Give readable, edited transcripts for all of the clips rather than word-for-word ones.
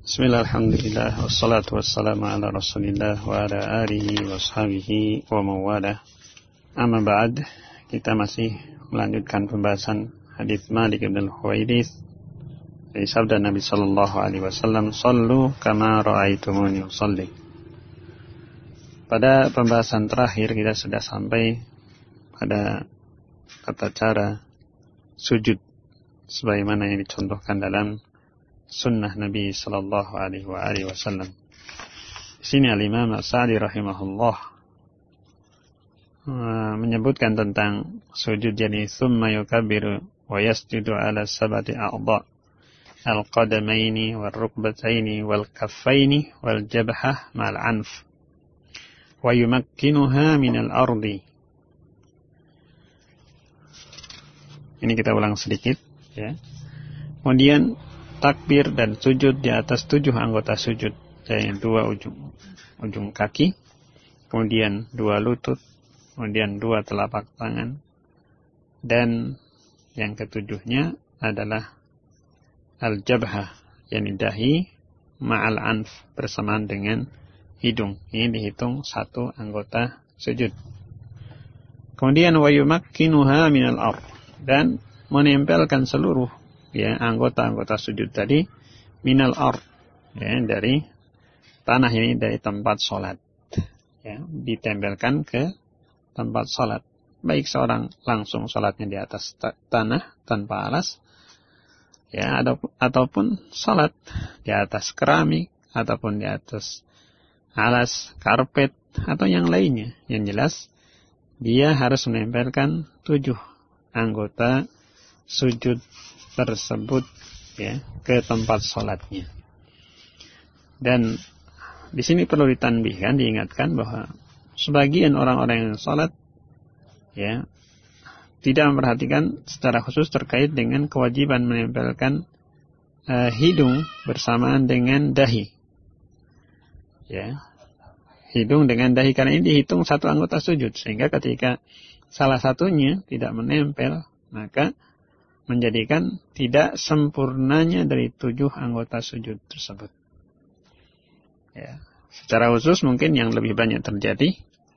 Bismillah, alhamdulillah, wassalatu wassalamu ala rasulillah wa ala alihi wa sahbihi wa mawalah. Amma ba'd, kita masih melanjutkan pembahasan hadis Malik bin Al-Huwairits dari sabda Nabi sallallahu alaihi wasallam, "Shallu kama ra'aitumuni usalli." Pada pembahasan terakhir kita sudah sampai pada tata cara sujud sebagaimana yang dicontohkan dalam sunnah Nabi sallallahu alaihi wasallam. Di sini Al-Imam As-Sa'di rahimahullah menyebutkan tentang sujud, jadi thumma yukabbiru wa yasjudu ala sab'ati a'dha' al-qadamaini wal rukbataini wal kaffaini wal jabhah ma'al anf wa yumakkinuha minal ardi. Ini kita ulang sedikit ya. Kemudian takbir dan sujud di atas 7 anggota sujud, yaitu 2 ujung kaki, kemudian 2 lutut, kemudian 2 telapak tangan, dan yang ketujuhnya adalah al-jabhah, yakni dahi, ma'al anf, bersamaan dengan hidung. Ini dihitung 1 anggota sujud. Kemudian wa yumakkinuha minal ard, dan menempelkan seluruh anggota-anggota sujud tadi minal ard, dari tanah, ini dari tempat sholat, ditempelkan ke tempat sholat, baik seorang langsung sholatnya di atas tanah tanpa alas, ataupun sholat di atas keramik, ataupun di atas alas karpet atau yang lainnya. Yang jelas dia harus menempelkan 7 anggota sujud tersebut ke tempat sholatnya. Dan di sini perlu ditanbihkan, diingatkan bahwa sebagian orang-orang yang sholat tidak memperhatikan secara khusus terkait dengan kewajiban menempelkan hidung bersamaan dengan dahi. Hidung dengan dahi, karena ini dihitung 1 anggota sujud, sehingga ketika salah satunya tidak menempel, maka menjadikan tidak sempurnanya dari 7 anggota sujud tersebut. Secara khusus mungkin yang lebih banyak terjadi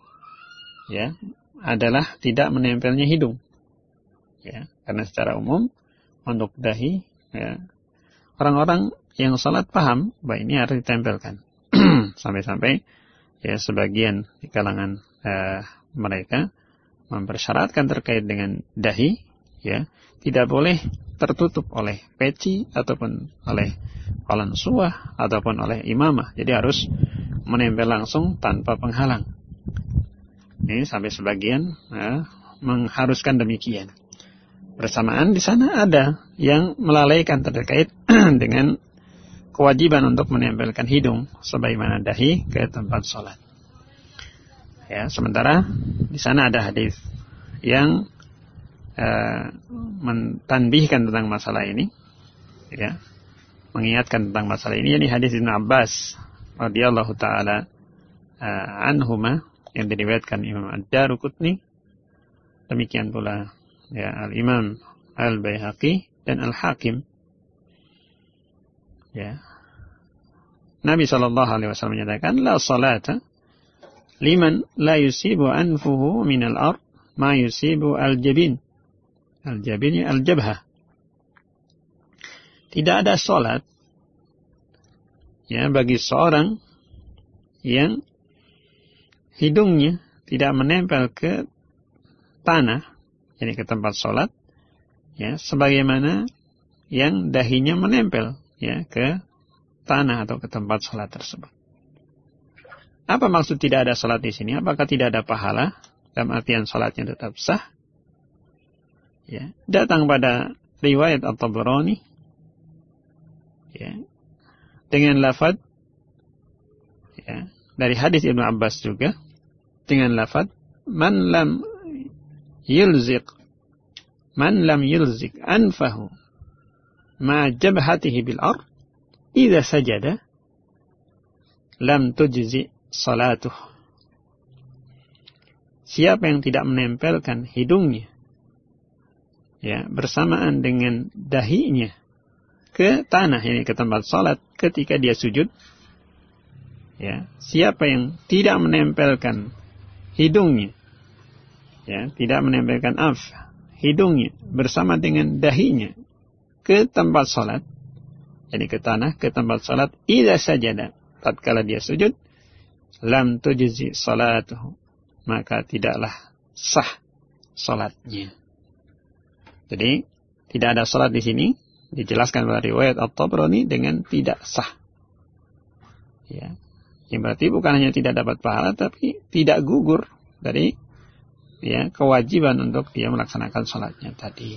adalah tidak menempelnya hidung. Karena secara umum untuk dahi, orang-orang yang salat paham bahwa ini harus ditempelkan. Sampai-sampai sebagian di kalangan mereka mempersyaratkan terkait dengan dahi, tidak boleh tertutup oleh peci ataupun oleh kolan suah ataupun oleh imamah. Jadi harus menempel langsung tanpa penghalang. Ini sampai sebagian mengharuskan demikian. Bersamaan di sana ada yang melalaikan terkait dengan kewajiban untuk menempelkan hidung sebagaimana dahi ke tempat sholat. Sementara di sana ada hadis yang mentanbihkan tentang masalah ini, mengingatkan tentang masalah ini. Ini hadis Ibnu Abbas radhiyallahu taala anhuma yang diriwayatkan Imam Ad-Daruqutni, demikian pula Al-Imam Al-Baihaqi dan Al-Hakim. Nabi sallallahu alaihi wasallam menyatakan, la salata liman la yusibu anfuhu minal ard ma yusibu al-jabin. Al-jabin al-jabhah. Tidak ada salat bagi seorang yang hidungnya tidak menempel ke tanah, jadi ke tempat salat, sebagaimana yang dahinya menempel ke tanah atau ke tempat salat tersebut. Apa maksud tidak ada salat di sini? Apakah tidak ada pahala? Dalam artian salatnya tetap sah? Datang pada riwayat At-Tabarani dengan lafaz dari hadis Ibnu Abbas juga dengan lafaz man lam yulziq anfahu ma jabhatihi bil ard idza sajada lam tujzi salatuh. Siapa yang tidak menempelkan hidungnya bersamaan dengan dahinya ke tanah, ini ke tempat salat ketika dia sujud, ya, siapa yang tidak menempelkan hidungnya, ya, tidak menempelkan hidungnya bersama dengan dahinya ke tempat salat, jadi ke tanah, ke tempat salat, idza sajada, tatkala dia sujud, lam tujzi salatuhu, maka tidaklah sah salatnya. Jadi tidak ada salat di sini, dijelaskan pada riwayat At-Tabrani dengan tidak sah. Ya, yang berarti bukan hanya tidak dapat pahala, tapi tidak gugur dari, ya, kewajiban untuk dia melaksanakan salatnya tadi.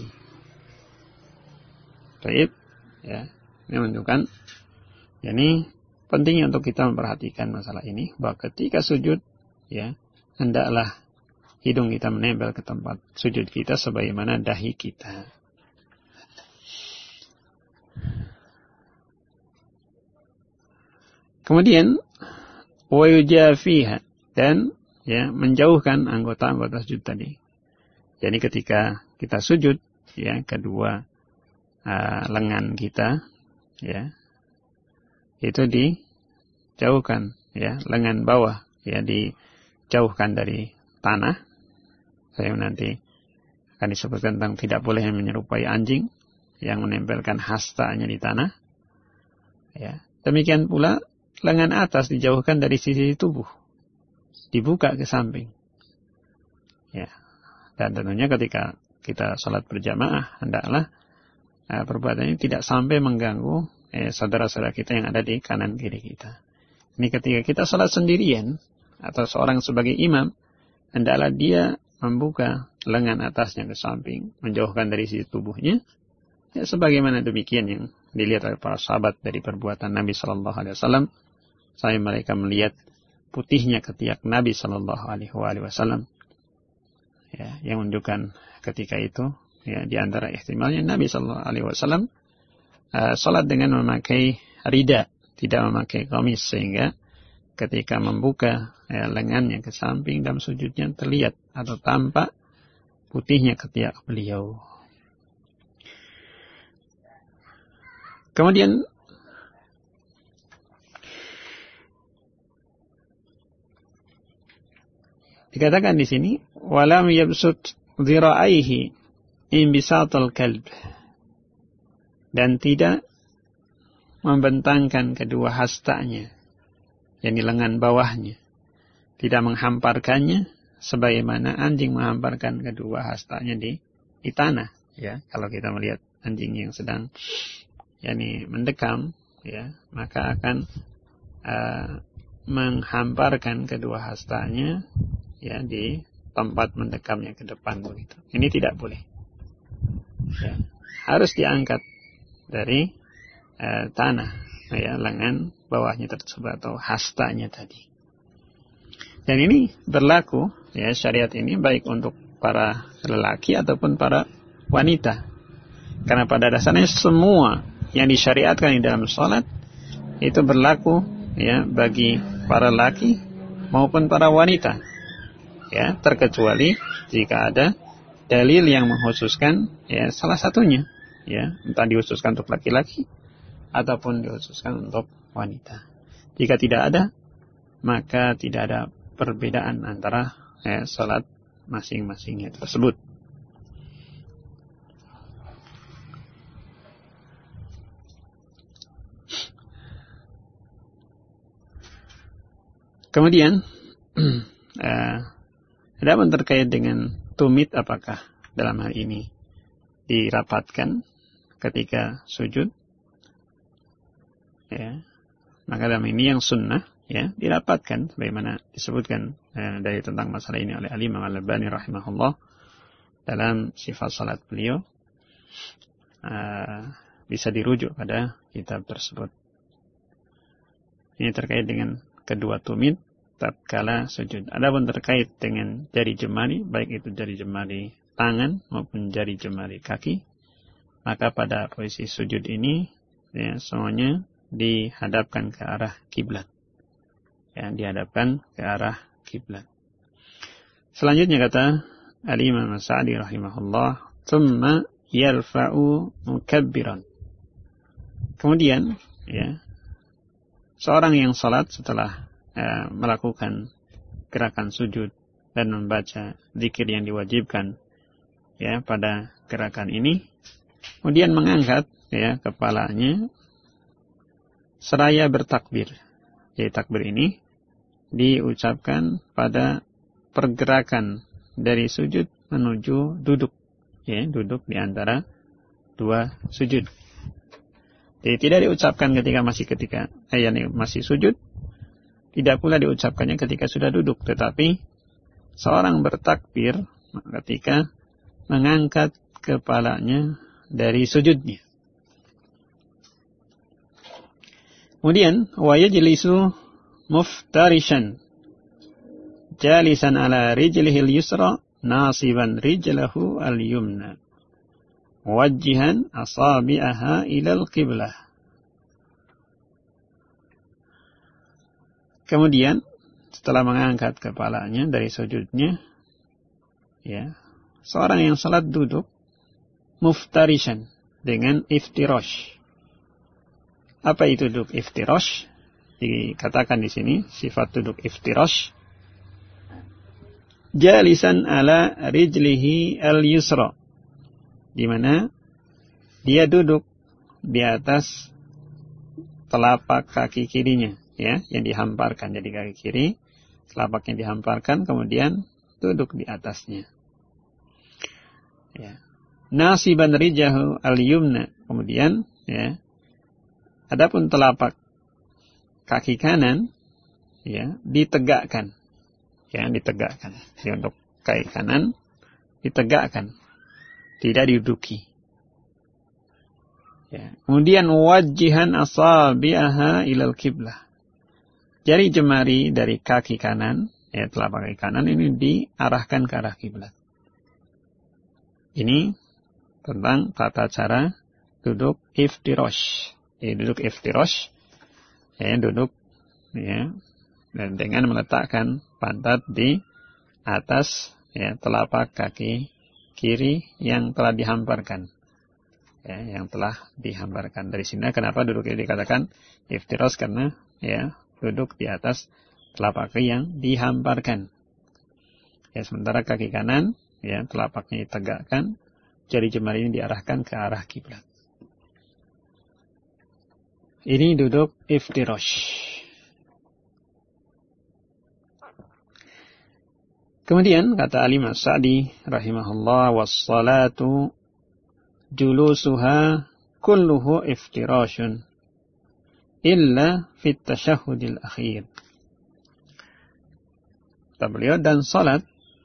Baik, ya, ini menunjukkan, yakni pentingnya untuk kita memperhatikan masalah ini, bahwa ketika sujud, ya, hendaklah hidung kita menempel ke tempat sujud kita sebagaimana dahi kita. Kemudian wa yujafiha, dan, ya, menjauhkan anggota-anggota sujud tadi. Jadi ketika kita sujud, ya, kedua lengan kita, ya, itu dijauhkan, ya, lengan bawah, ya, dijauhkan dari tanah. Saya nanti akan disebutkan tentang tidak boleh menyerupai anjing yang menempelkan hastanya di tanah. Ya, demikian pula lengan atas dijauhkan dari sisi tubuh, dibuka ke samping. Ya, dan tentunya ketika kita sholat berjamaah, hendaklah perbuatan ini tidak sampai mengganggu saudara-saudara kita yang ada di kanan kiri kita. Ini ketika kita sholat sendirian atau seorang sebagai imam, hendaklah dia membuka lengan atasnya ke samping, menjauhkan dari sisi tubuhnya, ya, sebagaimana demikian yang dilihat oleh para sahabat dari perbuatan Nabi Sallallahu Alaihi Wasallam. Saya mereka melihat putihnya ketiak Nabi Sallallahu Alaihi Wasallam, ya, yang menunjukkan ketika itu, ya, di antara ihtimalnya Nabi Sallallahu Alaihi Wasallam salat dengan memakai rida, tidak memakai qamis, sehingga ketika membuka, ya, lengannya ke samping dalam sujudnya terlihat atau tampak putihnya ketiak beliau. Kemudian dikatakan di sini, walam yabsut dhira'aihi imbisatul kalb, dan tidak membentangkan kedua hastanya, yakni lengan bawahnya, tidak menghamparkannya sebagaimana anjing menghamparkan kedua hastanya di tanah. Ya, kalau kita melihat anjing yang sedang, yakni mendekam, ya, maka akan menghamparkan kedua hastanya, ya, di tempat mendekamnya ke depan begitu. Ini tidak boleh. Ya, harus diangkat dari tanah, ya, lengan bawahnya tersebut atau hastanya tadi. Dan ini berlaku, ya, syariat ini baik untuk para lelaki ataupun para wanita. Karena pada dasarnya semua yang disyariatkan di dalam salat itu berlaku, ya, bagi para lelaki maupun para wanita. Ya, terkecuali jika ada dalil yang mengkhususkan, ya, salah satunya, ya, entah dikhususkan untuk laki-laki ataupun dikhususkan untuk wanita. Jika tidak ada, maka tidak ada perbedaan antara, ya, salat masing-masingnya tersebut. Kemudian adapun terkait dengan tumit, apakah dalam hal ini dirapatkan ketika sujud, ya, maka dalam ini yang sunnah, ya, dirapatkan sebagaimana disebutkan dari tentang masalah ini oleh Imam Al-Albani rahimahullah dalam sifat salat beliau. Bisa dirujuk pada kitab tersebut. Ini terkait dengan kedua tumit tatkala sujud. Adapun terkait dengan jari jemari, baik itu jari jemari tangan maupun jari jemari kaki, maka pada posisi sujud ini, ya, semuanya dihadapkan ke arah kiblat. Ya, dihadapkan ke arah kiblat. Selanjutnya kata Al-Imam As-Sa'di rahimahullah, "Tsumma yarfa'u mukabbiran." Kemudian, ya, seorang yang salat setelah melakukan gerakan sujud dan membaca zikir yang diwajibkan, ya, pada gerakan ini, kemudian mengangkat, ya, kepalanya seraya bertakbir. Jadi takbir ini diucapkan pada pergerakan dari sujud menuju duduk, ya, duduk di antara dua sujud. Jadi tidak diucapkan ketika masih sujud, tidak pula diucapkannya ketika sudah duduk, tetapi seorang bertakbir ketika mengangkat kepalanya dari sujudnya. Kemudian wa yajlisu muftarishan jalisan ala rijlihil yusra nasiban rijlahu al-yumna muwajjihan asabi'aha ilal qiblah. Kemudian setelah mengangkat kepalanya dari sujudnya, ya, seorang yang salat duduk muftarishan dengan iftirash. Apa itu duduk iftirash? Dikatakan di sini sifat duduk iftirash, jalisan ala rijlihi al-yusra, di mana dia duduk di atas telapak kaki kirinya, ya, yang dihamparkan. Jadi kaki kiri, telapaknya dihamparkan, kemudian duduk di atasnya. Ya. Nasiban rijahu al-yumna, kemudian, ya, adapun telapak kaki kanan, ya, ditegakkan, ya, ditegakkan. Jadi untuk kaki kanan ditegakkan, tidak diduduki. Ya. Kemudian wajihan asabi'aha ilal qiblah. Jari jemari dari kaki kanan, ya, telapak kaki kanan ini diarahkan ke arah kiblat. Ini tentang tata cara duduk iftirash. Ya, duduk iftirash, ya, duduk, ya, dan dengan meletakkan pantat di atas, ya, telapak kaki kiri yang telah dihamparkan. Ya, yang telah dihamparkan. Dari sini kenapa duduk ini dikatakan iftirash, karena, ya, duduk di atas telapak kaki yang dihamparkan. Ya, sementara kaki kanan, ya, telapaknya ditegakkan, jari jemari ini diarahkan ke arah kiblat. Ini duduk iftirash. Kemudian kata Al-Imam Sa'di rahimahullah, was-salatu julusuha kulluhu iftirashun illa fit tasyahhudil akhir. Kata beliau, dan salat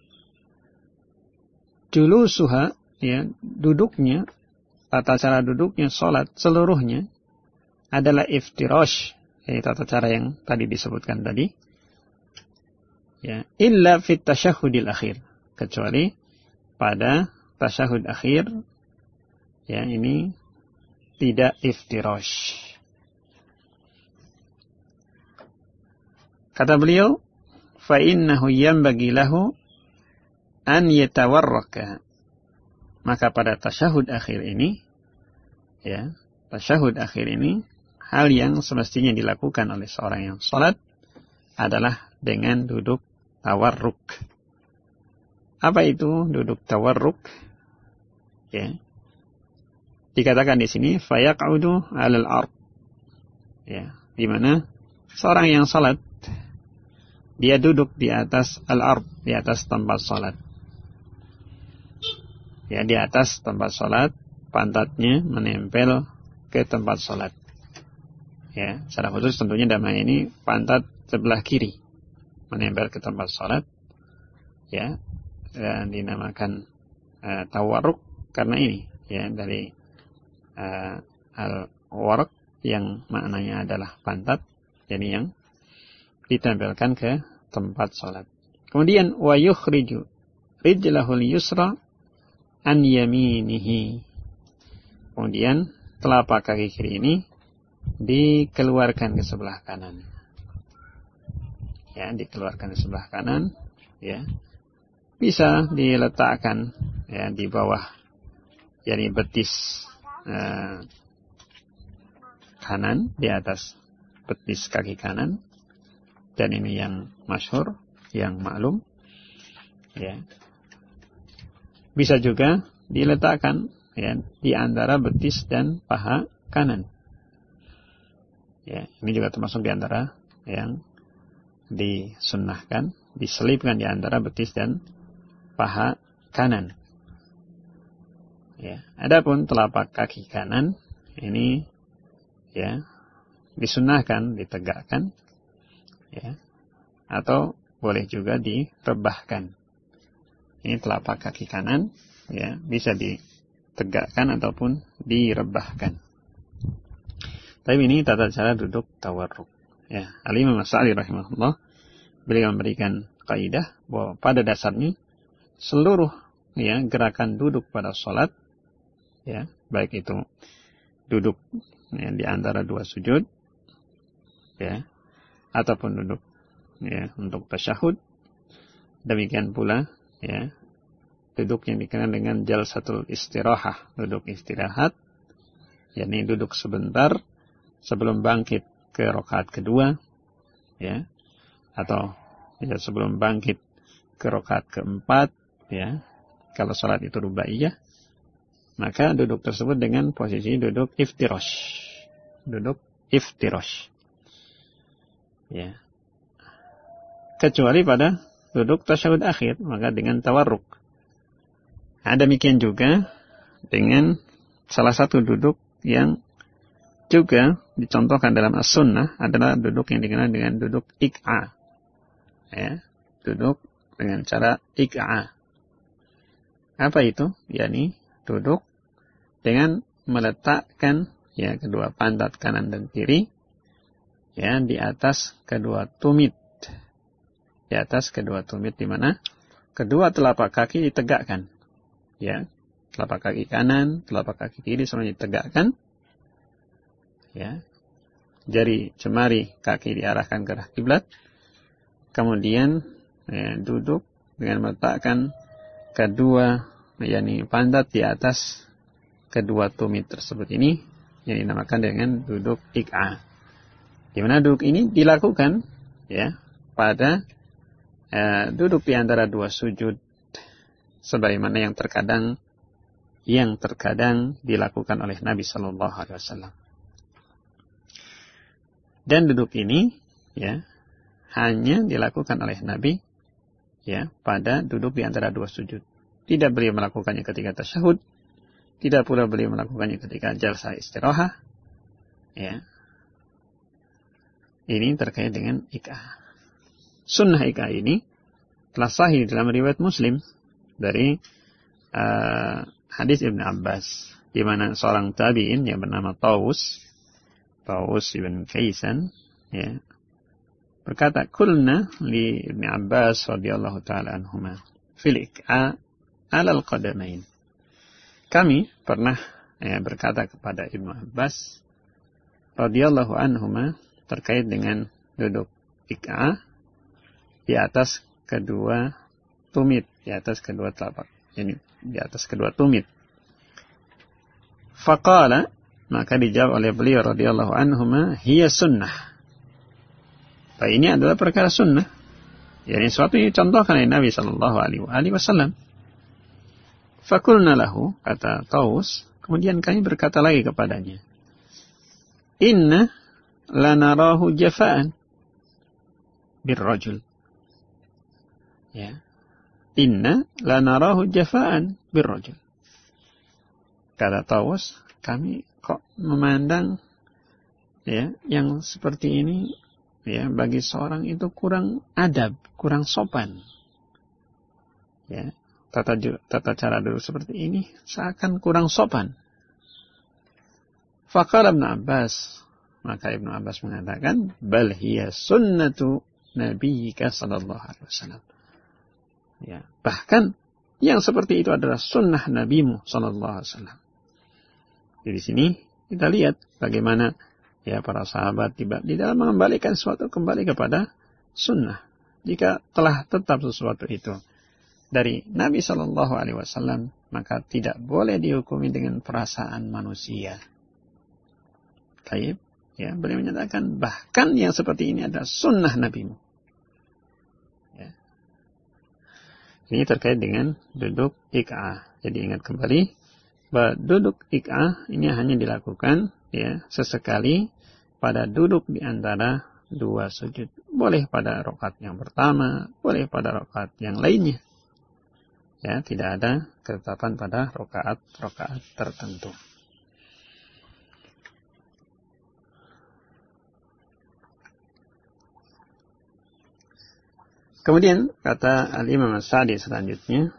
julusuha, ya, duduknya, tata cara duduknya salat seluruhnya adalah iftirash, yaitu tata cara yang tadi disebutkan tadi, ya, illa fit tasyahhudil akhir, kecuali pada tasyahud akhir, ya, ini tidak iftirash. Kata beliau, fa innahu yanbaghi lahu an yatawarraka, maka pada tasyahud akhir ini, ya, tasyahud akhir ini, hal yang semestinya dilakukan oleh seorang yang salat adalah dengan duduk tawarruk. Apa itu duduk tawarruk? Ya, dikatakan di sini fayaq'udu 'alal ard. Ya, di mana seorang yang salat dia duduk di atas al-ard, di atas tempat salat. Ya, di atas tempat salat, pantatnya menempel ke tempat salat. Ya, secara khusus tentunya dalam hal ini pantat sebelah kiri menempel ke tempat salat. Ya, dan dinamakan tawarruk karena ini, ya, dari al-warq yang maknanya adalah pantat, jadi yang ditempelkan ke tempat salat. Kemudian wa yukhriju rijlahul yusra an yaminihi. Kemudian telapak kaki kiri ini dikeluarkan ke sebelah kanan. Ya, dikeluarkan ke sebelah kanan, ya. Bisa diletakkan, ya, di bawah, yakni betis kanan di atas betis kaki kanan, dan ini yang masyhur, yang maklum, ya. Bisa juga diletakkan, ya, di antara betis dan paha kanan. Ya, ini juga termasuk di antara yang disunnahkan, diselipkan di antara betis dan paha kanan. Ya, adapun telapak kaki kanan ini, ya, disunnahkan ditegakkan, ya, atau boleh juga direbahkan. Ini telapak kaki kanan, ya, bisa ditegakkan ataupun direbahkan. Tapi ini tata cara duduk tawarruk. Ya, Al-Imam As-Sa'di rahimahullah, beliau memberikan kaidah bahwa pada dasarnya seluruh, ya, gerakan duduk pada salat, ya, baik itu duduk, ya, di antara dua sujud, ya, ataupun duduk, ya, untuk tasyahud, demikian pula, ya, duduk yang dikenal dengan jalsatul istirahah, duduk istirahat, yakni duduk sebentar sebelum bangkit ke rakaat kedua, ya, atau, ya, sebelum bangkit ke rakaat keempat, ya, kalau salat itu rubaiyah, maka duduk tersebut dengan posisi duduk iftirash. Duduk iftirash. Ya. Kecuali pada duduk tasyahud akhir, maka dengan tawarruk. Demikian juga dengan salah satu duduk yang juga dicontohkan dalam as-sunnah adalah duduk yang dikenal dengan duduk ik'a. Ya. Duduk dengan cara ik'a. Apa itu? yakni duduk dengan meletakkan, ya, kedua pantat kanan dan kiri, ya, di atas kedua tumit. Di atas kedua tumit, di mana kedua telapak kaki ditegakkan. Ya, telapak kaki kanan, telapak kaki kiri semuanya ditegakkan. Ya. Jari jemari kaki diarahkan ke arah kiblat. Kemudian, ya, duduk dengan meletakkan kedua, yakni pantat di atas kedua tumit tersebut ini, yang dinamakan dengan duduk ik'a. Di mana duduk ini dilakukan, ya, pada duduk di antara dua sujud, sebagaimana yang terkadang dilakukan oleh Nabi Sallallahu Alaihi Wasallam. Dan duduk ini, ya, hanya dilakukan oleh Nabi, ya, pada duduk di antara dua sujud. Tidak beliau melakukannya ketika tasyahud, tidak pula beliau melakukannya ketika jalsa istirahah. Ya. Ini terkait dengan ik'a. Sunnah ik'a ini telah sahih dalam riwayat Muslim dari hadis Ibn Abbas, di mana seorang tabi'in yang bernama Tawus ibn Kaisan, ya, berkata, "Qulna li Ibn Abbas radhiyallahu taala anhuma fil ik'a 'ala al-qadamain." Kami pernah, ya, berkata kepada Ibnu Abbas radhiyallahu anhuma terkait dengan duduk ik'a di atas kedua tumit, di atas kedua telapak, ini di atas kedua tumit. Faqala, maka dijawab oleh beliau radhiyallahu anhuma, hiya sunnah. Ini adalah perkara sunnah. Yani suatu yang dicontohkan oleh Nabi sallallahu alaihi wasallam. Fakulna lahu, kata Taus, kemudian kami berkata lagi kepadanya, inna lanarahu jafa'an birrajul. Ya. Inna lanarahu jafa'an birrajul. Kata Taus, kami kok memandang, ya, yang seperti ini, ya, bagi seorang itu kurang adab, kurang sopan. Ya. Tata cara duduk seperti ini seakan kurang sopan. Faqala Ibnu Abbas, maka Ibnu Abbas mengatakan, bal hiya sunnatu nabiyyika sallallahu alaihi wasallam. Ya, bahkan yang seperti itu adalah sunnah nabimu sallallahu alaihi wasallam. Jadi di sini kita lihat bagaimana, ya, para sahabat di dalam mengembalikan sesuatu kembali kepada sunnah. Jika telah tetap sesuatu itu dari Nabi Sallallahu Alaihi Wasallam, maka tidak boleh dihukumi dengan perasaan manusia. Baik, Ya, beliau menyatakan bahkan yang seperti ini adalah sunnah nabimu. Ya. Ini terkait dengan duduk iq'ah. Jadi ingat kembali bahwa duduk iq'ah ini hanya dilakukan ya sesekali pada duduk di antara dua sujud. Boleh pada rakaat yang pertama, boleh pada rakaat yang lainnya. Ya, tidak ada ketetapan pada rakaat tertentu. Kemudian kata Al-Imam As-Sa'di selanjutnya,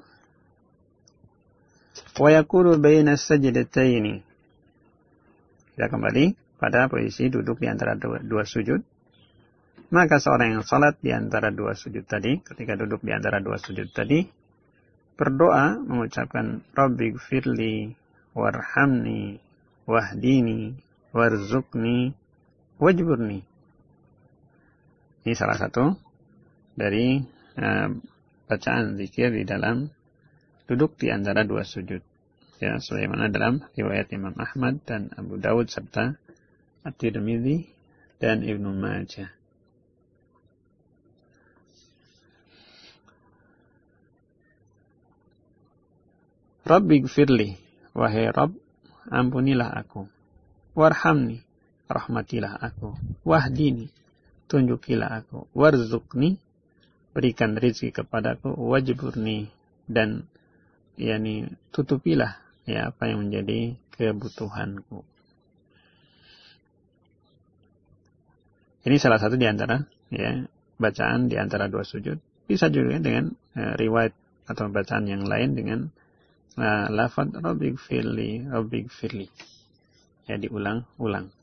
wa yakunu baina sajdataini. Kita kembali pada posisi duduk di antara dua sujud. Maka seorang yang salat di antara dua sujud tadi, ketika duduk di antara dua sujud tadi, berdoa mengucapkan Rabbighfirli warhamni wahdini warzuqni wajburni. Ini salah satu dari bacaan zikir di dalam duduk di antara dua sujud. Ya, sebagaimana dalam riwayat Imam Ahmad dan Abu Dawud serta At-Tirmidzi dan Ibnu Majah. Rabbighfirli, wahai Rabb, ampunilah aku. Warhamni, rahmatilah aku. Wahdini, tunjukilah aku. Warzuqni, berikan rezeki kepadaku. Wajburni, dan tutupilah ya apa yang menjadi kebutuhanku. Ini salah satu di antara ya bacaan di antara dua sujud. Bisa juga dengan riwayat atau bacaan yang lain dengan lafaz Rabbighfirli. Ya, diulang-ulang.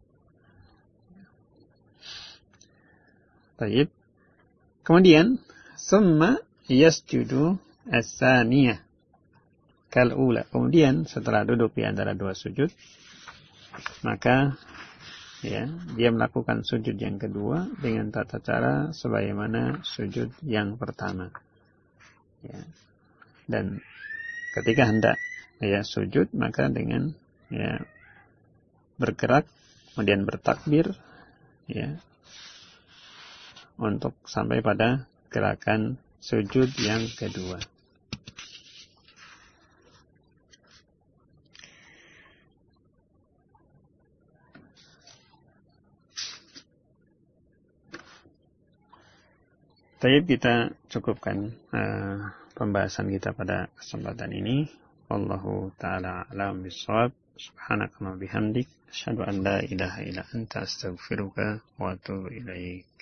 Baik. Kemudian summa yasjudu as-saniyah kal-ula. Kemudian setelah duduk di antara dua sujud, maka ya, dia melakukan sujud yang kedua dengan tata cara sebagaimana sujud yang pertama. Ya. Dan ketika hendak ya sujud, maka dengan ya bergerak kemudian bertakbir ya untuk sampai pada gerakan sujud yang kedua. Baik, kita cukupkan pembahasan kita pada kesempatan ini. Wallahu ta'ala a'lam bishawab. Subhanakallahumma bihamdik, asyhadu an la ilaha illa anta, astaghfiruka wa atubu ilaik.